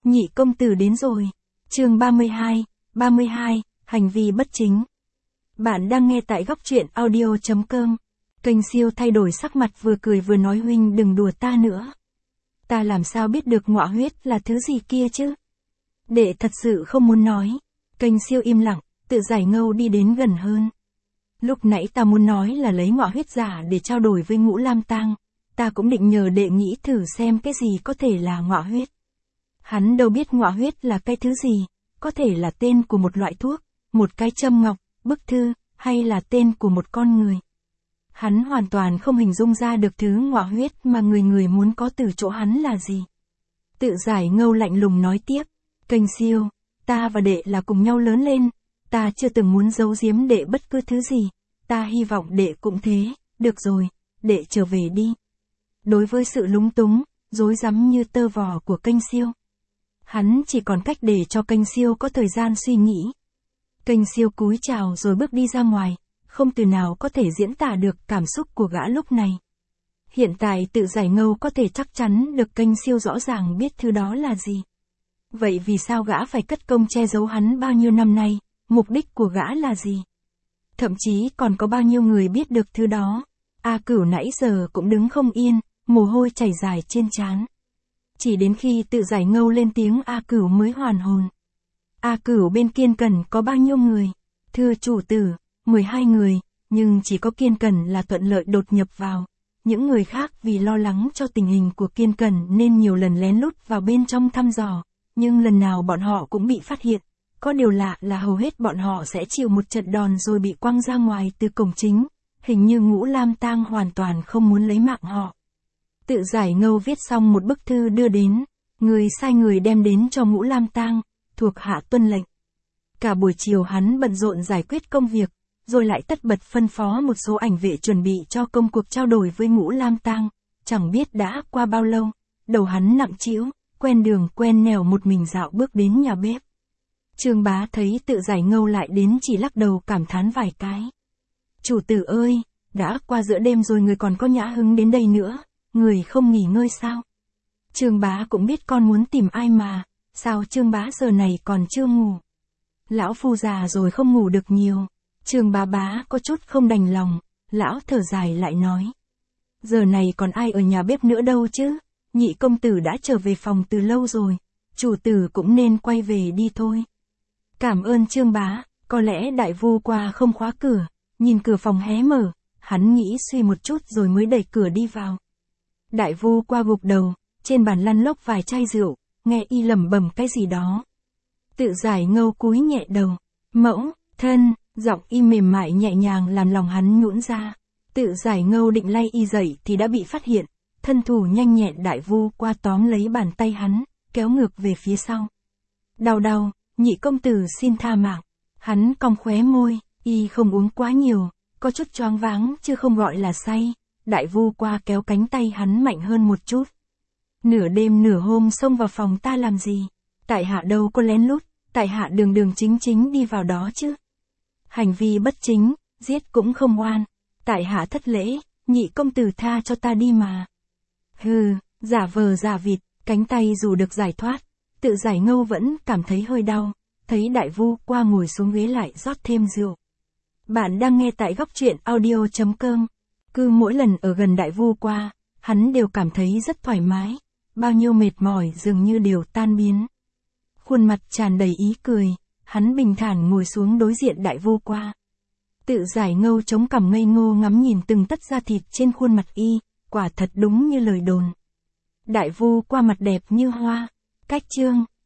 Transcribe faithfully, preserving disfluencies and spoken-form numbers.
Nhị công tử đến rồi. Chương ba mươi hai, ba mươi hai, hành vi bất chính. Bạn đang nghe tại góc truyện audio chấm com. Kênh Siêu thay đổi sắc mặt vừa cười vừa nói huynh đừng đùa ta nữa. Ta làm sao biết được ngọa huyết là thứ gì kia chứ? Đệ thật sự không muốn nói. Kênh Siêu im lặng, tự giải ngâu đi đến gần hơn. Lúc nãy ta muốn nói là lấy ngọa huyết giả để trao đổi với Ngũ Lam Tang. Ta cũng định nhờ đệ nghĩ thử xem cái gì có thể là ngọa huyết. Hắn đâu biết ngọa huyết là cái thứ gì, có thể là tên của một loại thuốc, một cái châm ngọc, bức thư, hay là tên của một con người. Hắn hoàn toàn không hình dung ra được thứ ngọa huyết mà người người muốn có từ chỗ hắn là gì. Tự giải ngâu lạnh lùng nói tiếp, Kênh Siêu, ta và đệ là cùng nhau lớn lên, ta chưa từng muốn giấu giếm đệ bất cứ thứ gì, ta hy vọng đệ cũng thế, được rồi, đệ trở về đi. Đối với sự lúng túng, rối rắm như tơ vò của Kênh Siêu, hắn chỉ còn cách để cho Kênh Siêu có thời gian suy nghĩ. Kênh Siêu cúi chào rồi bước đi ra ngoài, không từ nào có thể diễn tả được cảm xúc của gã lúc này. Hiện tại tự giải ngâu có thể chắc chắn được Kênh Siêu rõ ràng biết thứ đó là gì. Vậy vì sao gã phải cất công che giấu hắn bao nhiêu năm nay, mục đích của gã là gì? Thậm chí còn có bao nhiêu người biết được thứ đó. A Cửu nãy giờ cũng đứng không yên, mồ hôi chảy dài trên trán. Chỉ đến khi tự giải ngâu lên tiếng A Cửu mới hoàn hồn. A Cửu bên Kiên Cẩn có bao nhiêu người? Thưa chủ tử, mười hai người, nhưng chỉ có Kiên Cẩn là thuận lợi đột nhập vào. Những người khác vì lo lắng cho tình hình của Kiên Cẩn nên nhiều lần lén lút vào bên trong thăm dò, nhưng lần nào bọn họ cũng bị phát hiện. Có điều lạ là hầu hết bọn họ sẽ chịu một trận đòn rồi bị quăng ra ngoài từ cổng chính. Hình như Ngũ Lam Tang hoàn toàn không muốn lấy mạng họ. Tự giải ngâu viết xong một bức thư đưa đến, người sai người đem đến cho Ngũ Lam Tang, thuộc hạ tuân lệnh. Cả buổi chiều hắn bận rộn giải quyết công việc, rồi lại tất bật phân phó một số ảnh vệ chuẩn bị cho công cuộc trao đổi với Ngũ Lam Tang. Chẳng biết đã qua bao lâu, đầu hắn nặng trĩu, quen đường quen nẻo một mình dạo bước đến nhà bếp. Trương Bá thấy tự giải ngâu lại đến chỉ lắc đầu cảm thán vài cái. Chủ tử ơi, đã qua giữa đêm rồi người còn có nhã hứng đến đây nữa, người không nghỉ ngơi sao? Trương Bá cũng biết con muốn tìm ai mà, sao Trương Bá giờ này còn chưa ngủ? Lão phu già rồi không ngủ được nhiều. Trương Bá Bá có chút không đành lòng, lão thở dài lại nói. Giờ này còn ai ở nhà bếp nữa đâu chứ, nhị công tử đã trở về phòng từ lâu rồi, chủ tử cũng nên quay về đi thôi. Cảm ơn Trương Bá, có lẽ đại vu qua không khóa cửa, nhìn cửa phòng hé mở, hắn nghĩ suy một chút rồi mới đẩy cửa đi vào. Đại vu qua gục đầu, trên bàn lăn lóc vài chai rượu, nghe y lẩm bẩm cái gì đó. Tự giải ngâu cúi nhẹ đầu, mẫu, thân, giọng y mềm mại nhẹ nhàng làm lòng hắn nhũn ra. Tự giải ngâu định lay y dậy thì đã bị phát hiện, thân thủ nhanh nhẹn đại vu qua tóm lấy bàn tay hắn, kéo ngược về phía sau. Đau đau, nhị công tử xin tha mạng. Hắn cong khóe môi, y không uống quá nhiều, có chút choáng váng chứ không gọi là say. Đại vu qua kéo cánh tay hắn mạnh hơn một chút. Nửa đêm nửa hôm xông vào phòng ta làm gì? Tại hạ đâu có lén lút, tại hạ đường đường chính chính đi vào đó chứ. Hành vi bất chính, giết cũng không oan. Tại hạ thất lễ, nhị công tử tha cho ta đi mà. Hừ, giả vờ giả vịt, cánh tay dù được giải thoát, tự giải ngâu vẫn cảm thấy hơi đau. Thấy đại vu qua ngồi xuống ghế lại rót thêm rượu. Bạn đang nghe tại góc truyện audio chấm com. Cứ mỗi lần ở gần đại vu qua, hắn đều cảm thấy rất thoải mái, bao nhiêu mệt mỏi dường như đều tan biến. Khuôn mặt tràn đầy ý cười, hắn bình thản ngồi xuống đối diện đại vu qua. Tự giải ngâu chống cằm ngây ngô ngắm nhìn từng tấc da thịt trên khuôn mặt y, quả thật đúng như lời đồn. Đại vu qua mặt đẹp như hoa. Cách chương,